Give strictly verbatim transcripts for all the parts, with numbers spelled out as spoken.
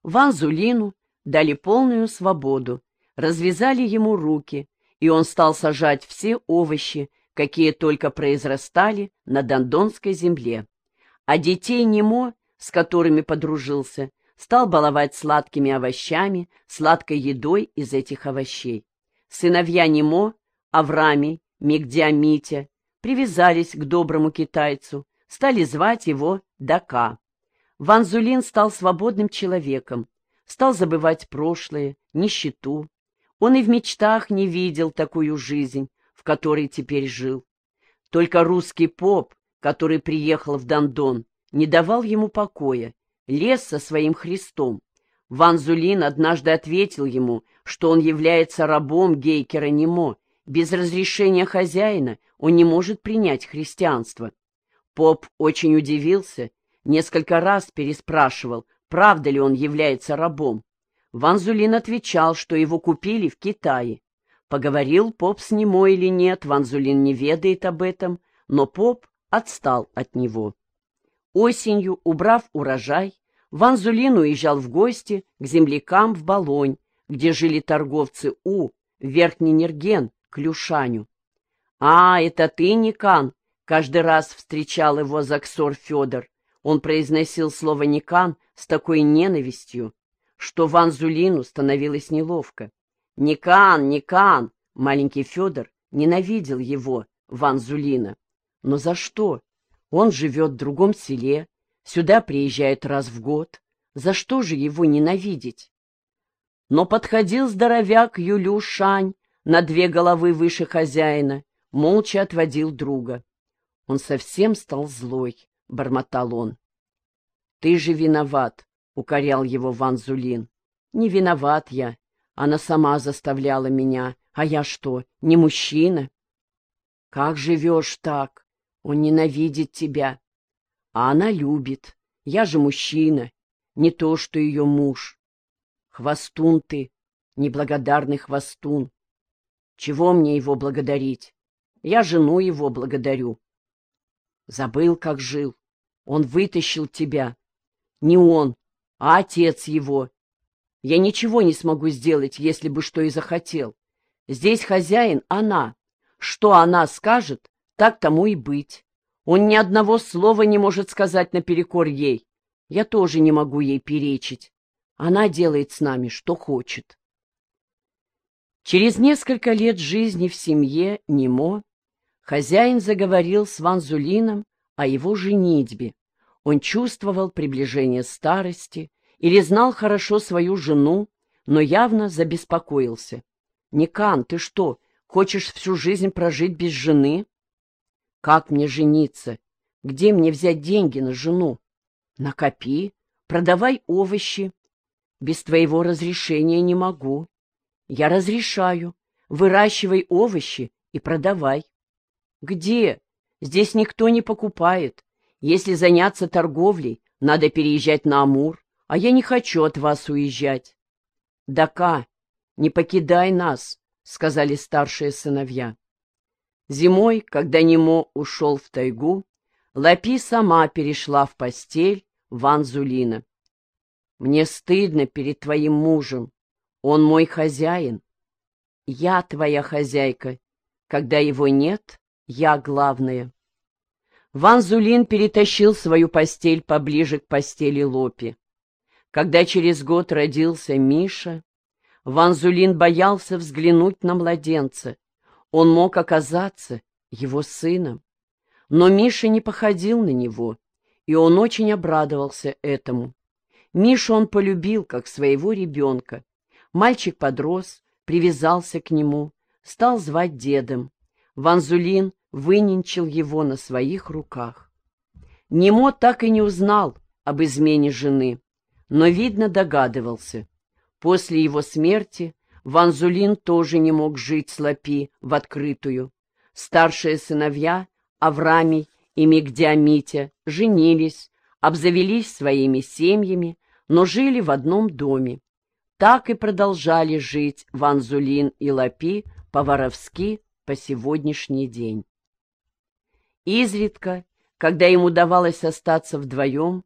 Ван Зулину дали полную свободу, развязали ему руки, и он стал сажать все овощи, какие только произрастали на Дандонской земле. А детей Немо, с которыми подружился, стал баловать сладкими овощами, сладкой едой из этих овощей. Сыновья Немо, Аврамий, Мигдя, Митя, привязались к доброму китайцу, стали звать его Дака. Ван Зулин стал свободным человеком, стал забывать прошлое, нищету. Он и в мечтах не видел такую жизнь, в которой теперь жил. Только русский поп, который приехал в Дандон, не давал ему покоя, лез со своим Христом. Ван Зулин однажды ответил ему, что он является рабом Гейкера Немо. Без разрешения хозяина он не может принять христианство. Поп очень удивился, несколько раз переспрашивал, правда ли он является рабом. Ван Зулин отвечал, что его купили в Китае. Поговорил поп с Немо или нет, Ван Зулин не ведает об этом, но поп отстал от него. Осенью, убрав урожай, Ван Зулин уезжал в гости к землякам в Болонь, где жили торговцы У, Верхний Нерген, к Люшаню. «А, это ты, Никан?» — каждый раз встречал его Заксор Федор. Он произносил слово «Никан» с такой ненавистью, что Ван Зулину становилось неловко. «Никан, Никан!» — маленький Федор ненавидел его, Ван Зулина. Но за что? Он живет в другом селе, сюда приезжает раз в год. За что же его ненавидеть? Но подходил здоровяк Юлю Шань, на две головы выше хозяина, молча отводил друга. Он совсем стал злой, — бормотал он. — Ты же виноват, — укорял его Ван Зулин. — Не виноват я. Она сама заставляла меня. А я что, не мужчина? — Как живешь так? Он ненавидит тебя. А она любит. Я же мужчина, не то что ее муж. Хвостун ты, неблагодарный хвостун. Чего мне его благодарить? Я жену его благодарю. Забыл, как жил. Он вытащил тебя. Не он, а отец его. Я ничего не смогу сделать, если бы что и захотел. Здесь хозяин она. Что она скажет, так тому и быть. Он ни одного слова не может сказать наперекор ей. Я тоже не могу ей перечить. Она делает с нами, что хочет. Через несколько лет жизни в семье Немо хозяин заговорил с Ван Зулином о его женитьбе. Он чувствовал приближение старости или знал хорошо свою жену, но явно забеспокоился. «Никан, ты что, хочешь всю жизнь прожить без жены?» «Как мне жениться? Где мне взять деньги на жену?» «Накопи, продавай овощи». «Без твоего разрешения не могу». «Я разрешаю. Выращивай овощи и продавай». «Где? Здесь никто не покупает. Если заняться торговлей, надо переезжать на Амур, а я не хочу от вас уезжать». «Дака, не покидай нас», — сказали старшие сыновья. Зимой, когда Немо ушел в тайгу, Лапи сама перешла в постель Ван Зулина. «Мне стыдно перед твоим мужем. Он мой хозяин. Я твоя хозяйка. Когда его нет, я главная». Ван Зулин перетащил свою постель поближе к постели Лопи. Когда через год родился Миша, Ван Зулин боялся взглянуть на младенца. Он мог оказаться его сыном. Но Миша не походил на него, и он очень обрадовался этому. Мишу он полюбил, как своего ребенка. Мальчик подрос, привязался к нему, стал звать дедом. Ван Зулин выненчил его на своих руках. Немо так и не узнал об измене жены, но, видно, догадывался. После его смерти Ван Зулин тоже не мог жить с Лапи в открытую. Старшие сыновья, Аврамий и Мигдя Митя, женились, обзавелись своими семьями, но жили в одном доме. Так и продолжали жить Ван Зулин и Лапи по-воровски по сегодняшний день. Изредка, когда им удавалось остаться вдвоем,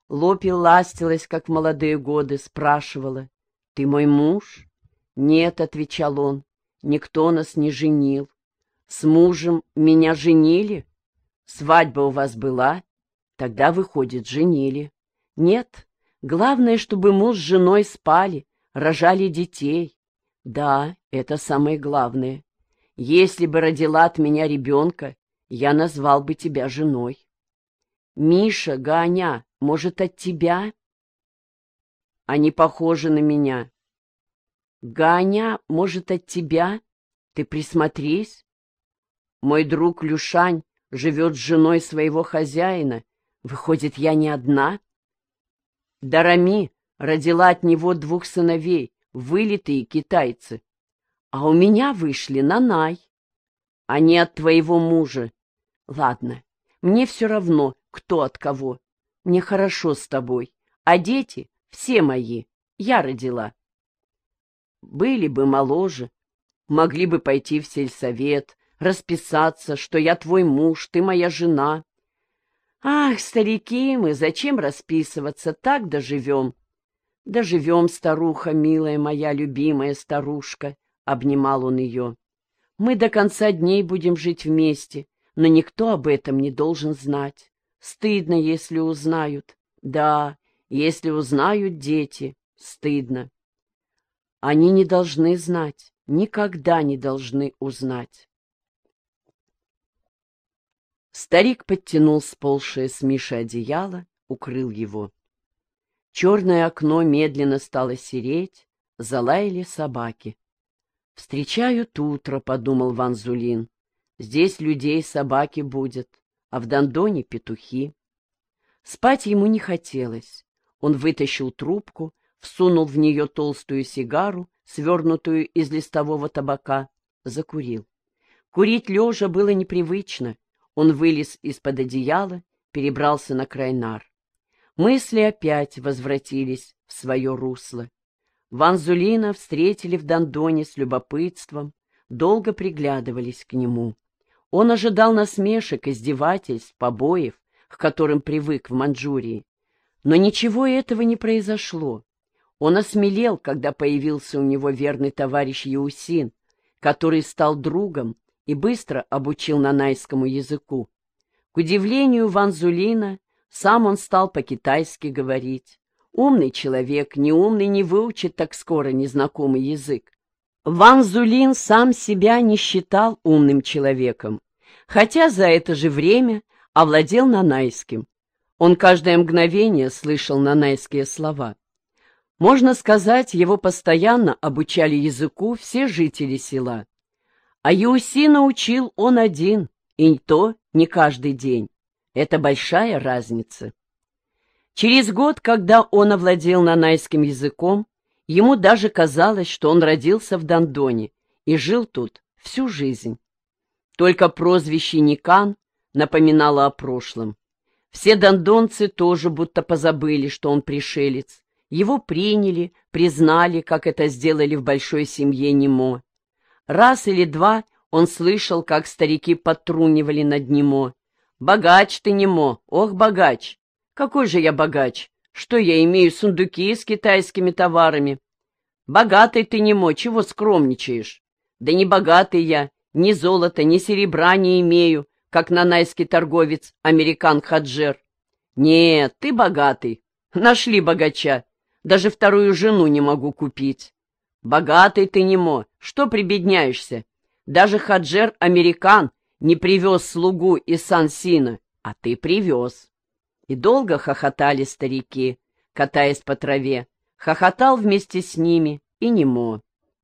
Лопи ластилась, как в молодые годы, спрашивала: «Ты мой муж?» «Нет», — отвечал он, — «никто нас не женил». «С мужем меня женили?» «Свадьба у вас была?» «Тогда, выходит, женили». «Нет, главное, чтобы муж с женой спали, рожали детей». «Да, это самое главное. Если бы родила от меня ребенка, я назвал бы тебя женой». «Миша, Ганя, может, от тебя?» «Они похожи на меня». «Ганя, может, от тебя? Ты присмотрись. Мой друг Люшань живет с женой своего хозяина. Выходит, я не одна?» «Дарами родила от него двух сыновей, вылитые китайцы. А у меня вышли Нанай. Они от твоего мужа. Ладно, мне все равно, кто от кого. Мне хорошо с тобой, а дети все мои, я родила». «Были бы моложе, могли бы пойти в сельсовет, расписаться, что я твой муж, ты моя жена». «Ах, старики мы, зачем расписываться, так доживем». «Доживем, старуха, милая моя любимая старушка», — обнимал он ее. «Мы до конца дней будем жить вместе, но никто об этом не должен знать. Стыдно, если узнают. Да, если узнают дети, стыдно. Они не должны знать, никогда не должны узнать». Старик подтянул сползшее с Миши одеяло, укрыл его. Черное окно медленно стало сереть, залаяли собаки. «Встречают утро», — подумал Ван Зулин. «Здесь людей собаки будет, а в Дандоне петухи». Спать ему не хотелось. Он вытащил трубку, всунул в нее толстую сигару, свернутую из листового табака, закурил. Курить лежа было непривычно. Он вылез из-под одеяла, перебрался на край нар. Мысли опять возвратились в свое русло. Ван Зулина встретили в Дандоне с любопытством, долго приглядывались к нему. Он ожидал насмешек, издевательств, побоев, к которым привык в Манчжурии. Но ничего этого не произошло. Он осмелел, когда появился у него верный товарищ Яусин, который стал другом и быстро обучил нанайскому языку. К удивлению Ван Зулина, сам он стал по-китайски говорить. Умный человек, неумный не выучит так скоро незнакомый язык. Ван Зулин сам себя не считал умным человеком, хотя за это же время овладел нанайским. Он каждое мгновение слышал нанайские слова. Можно сказать, его постоянно обучали языку все жители села. А Яусина учил он один, и то не каждый день. Это большая разница. Через год, когда он овладел нанайским языком, ему даже казалось, что он родился в Дандоне и жил тут всю жизнь. Только прозвище Никан напоминало о прошлом. Все дандонцы тоже будто позабыли, что он пришелец. Его приняли, признали, как это сделали в большой семье Немо. Раз или два он слышал, как старики подтрунивали над Немо. «Богач ты, Немо, ох, богач! Какой же я богач? Что я имею сундуки с китайскими товарами? Богатый ты, Немо, чего скромничаешь? Да не богатый я, ни золота, ни серебра не имею, как нанайский торговец, американ Хаджер. Нет, ты богатый. Нашли богача. Даже вторую жену не могу купить. Богатый ты, Немо, что прибедняешься? Даже Хаджер-американ не привез слугу из Сан-Сина, а ты привез». И долго хохотали старики, катаясь по траве. Хохотал вместе с ними и Немо.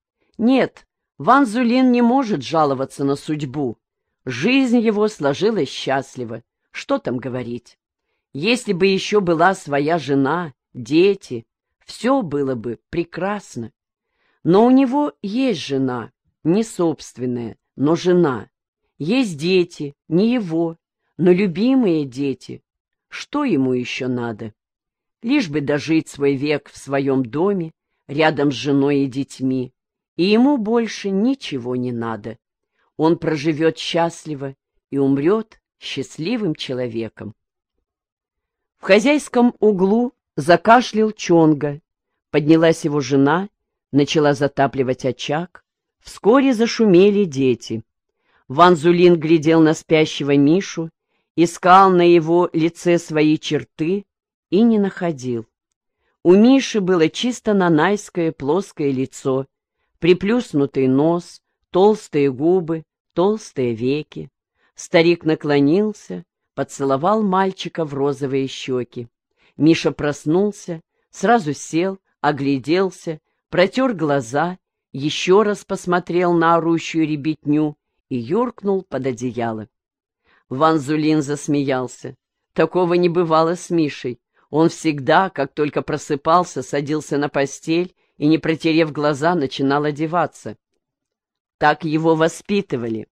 Нет, Ван Зулин не может жаловаться на судьбу. Жизнь его сложилась счастливо. Что там говорить? Если бы еще была своя жена, дети, все было бы прекрасно. Но у него есть жена, не собственная, но жена. Есть дети, не его, но любимые дети. Что ему еще надо? Лишь бы дожить свой век в своем доме, рядом с женой и детьми, и ему больше ничего не надо. Он проживет счастливо и умрет счастливым человеком. В хозяйском углу закашлял Чонга. Поднялась его жена, начала затапливать очаг. Вскоре зашумели дети. Ван Зулин глядел на спящего Мишу, искал на его лице свои черты и не находил. У Миши было чисто нанайское плоское лицо, приплюснутый нос, толстые губы, толстые веки. Старик наклонился, поцеловал мальчика в розовые щеки. Миша проснулся, сразу сел, огляделся, протер глаза, еще раз посмотрел на орущую ребятню и юркнул под одеяло. Ван Зулин засмеялся. Такого не бывало с Мишей. Он всегда, как только просыпался, садился на постель и, не протерев глаза, начинал одеваться. Так его воспитывали.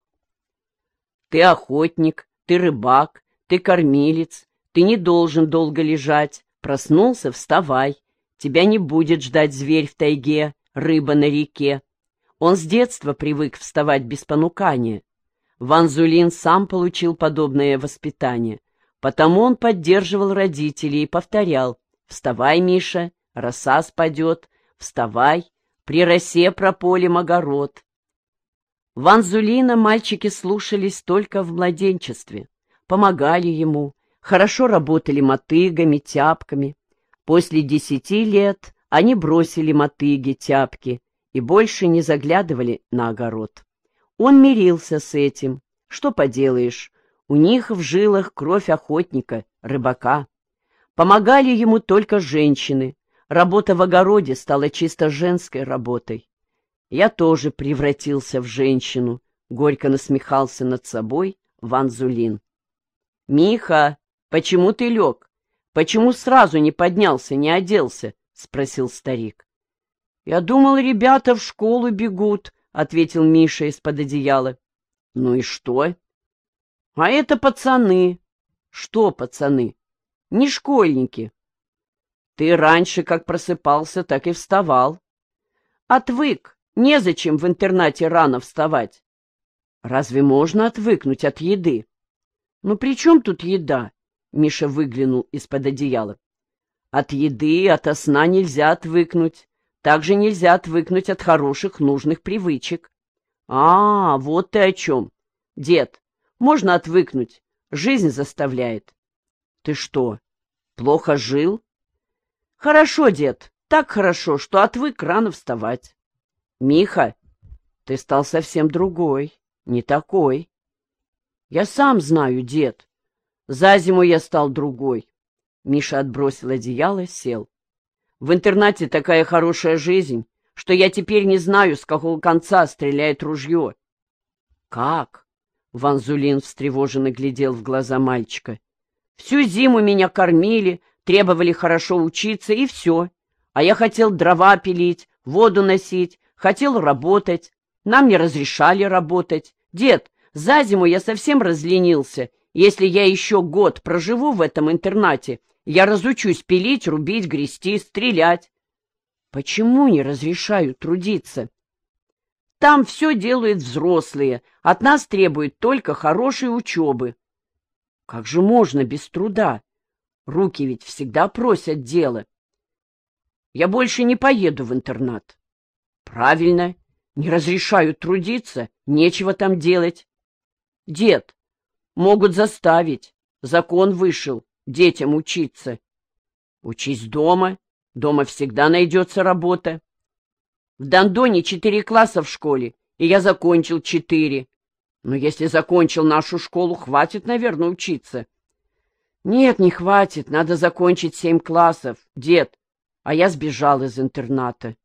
Ты охотник, ты рыбак, ты кормилец, ты не должен долго лежать. Проснулся — вставай. Тебя не будет ждать зверь в тайге, рыба на реке. Он с детства привык вставать без понукания. Ван Зулин сам получил подобное воспитание. Потому он поддерживал родителей и повторял: «Вставай, Миша, роса спадет, вставай, при росе прополем огород». Ван Зулина мальчики слушались только в младенчестве, помогали ему, хорошо работали мотыгами, тяпками. После десяти лет они бросили мотыги, тяпки и больше не заглядывали на огород. Он мирился с этим. Что поделаешь, у них в жилах кровь охотника, рыбака. Помогали ему только женщины. Работа в огороде стала чисто женской работой. Я тоже превратился в женщину, горько насмехался над собой Ван Зулин. «Миха, почему ты лег? Почему сразу не поднялся, не оделся?» — спросил старик. «Я думал, ребята в школу бегут», — ответил Миша из-под одеяла. «Ну и что?» «А это пацаны». «Что пацаны?» «Не школьники». «Ты раньше как просыпался, так и вставал». «Отвык. Незачем в интернате рано вставать». «Разве можно отвыкнуть от еды?» «Ну при чем тут еда?» — Миша выглянул из-под одеяла. «От еды, ото сна нельзя отвыкнуть. Также нельзя отвыкнуть от хороших, нужных привычек». «А, вот ты о чем. Дед, можно отвыкнуть. Жизнь заставляет». «Ты что, плохо жил?» «Хорошо, дед, так хорошо, что отвык рано вставать». «Миха, ты стал совсем другой, не такой». «Я сам знаю, дед. За зиму я стал другой». Миша отбросил одеяло, сел. «В интернате такая хорошая жизнь, что я теперь не знаю, с какого конца стреляет ружье». «Как?» — Ван Зулин встревоженно глядел в глаза мальчика. «Всю зиму меня кормили, требовали хорошо учиться, и все. А я хотел дрова пилить, воду носить, хотел работать. Нам не разрешали работать. Дед, за зиму я совсем разленился. Если я еще год проживу в этом интернате, я разучусь пилить, рубить, грести, стрелять». «Почему не разрешают трудиться?» «Там все делают взрослые, от нас требуют только хорошей учебы». «Как же можно без труда? Руки ведь всегда просят дела». «Я больше не поеду в интернат». «Правильно, не разрешают трудиться, нечего там делать». «Дед, могут заставить, закон вышел, детям учиться». «Учись дома, дома всегда найдется работа». «В Дандоне четыре класса в школе, и я закончил четыре. Но если закончил нашу школу, хватит, наверное, учиться». «Нет, не хватит, надо закончить семь классов, дед, а я сбежал из интерната».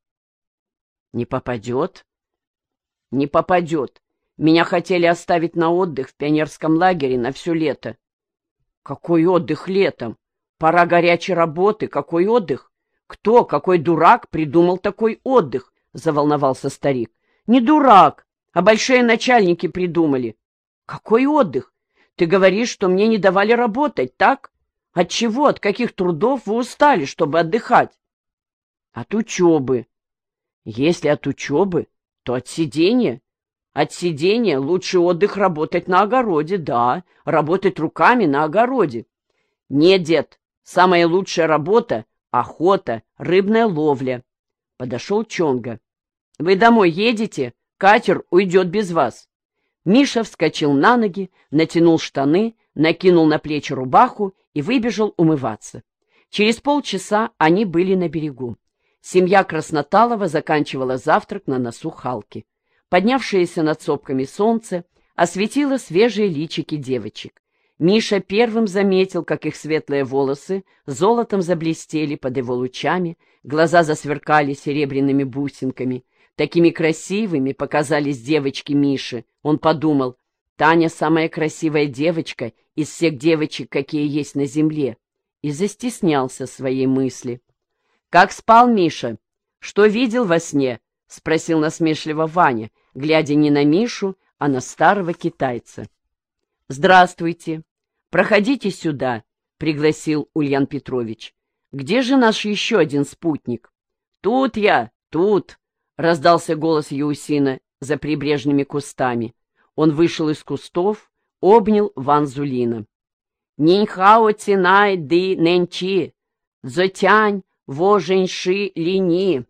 «Не попадет?» «Не попадет. Меня хотели оставить на отдых в пионерском лагере на все лето». «Какой отдых летом? Пора горячей работы, какой отдых? Кто, какой дурак придумал такой отдых?» — заволновался старик. «Не дурак, а большие начальники придумали». «Какой отдых? Ты говоришь, что мне не давали работать, так? От чего, от каких трудов вы устали, чтобы отдыхать?» «От учебы». «Если от учебы, то от сидения. От сидения лучше отдых работать на огороде, да, работать руками на огороде». «Нет, дед, Самая лучшая работа — охота, рыбная ловля. Подошел Чонга. «Вы домой едете? Катер уйдет без вас». Миша вскочил на ноги, натянул штаны, накинул на плечи рубаху и выбежал умываться. Через полчаса они были на берегу. Семья Красноталова заканчивала завтрак на носу Халки. Поднявшееся над сопками солнце осветило свежие личики девочек. Миша первым заметил, как их светлые волосы золотом заблестели под его лучами, глаза засверкали серебряными бусинками. Такими красивыми показались девочки Миши. Он подумал, Таня самая красивая девочка из всех девочек, какие есть на земле, и застеснялся своей мысли. «Как спал Миша? Что видел во сне?» — спросил насмешливо Ваня, глядя не на Мишу, а на старого китайца. «Здравствуйте. Проходите сюда», — пригласил Ульян Петрович. «Где же наш еще один спутник?» «Тут я, тут», — раздался голос Яусина за прибрежными кустами. Он вышел из кустов, обнял Ван Зулина. «Ниньхао цинай ды нэнчи, зотянь во женьши лини».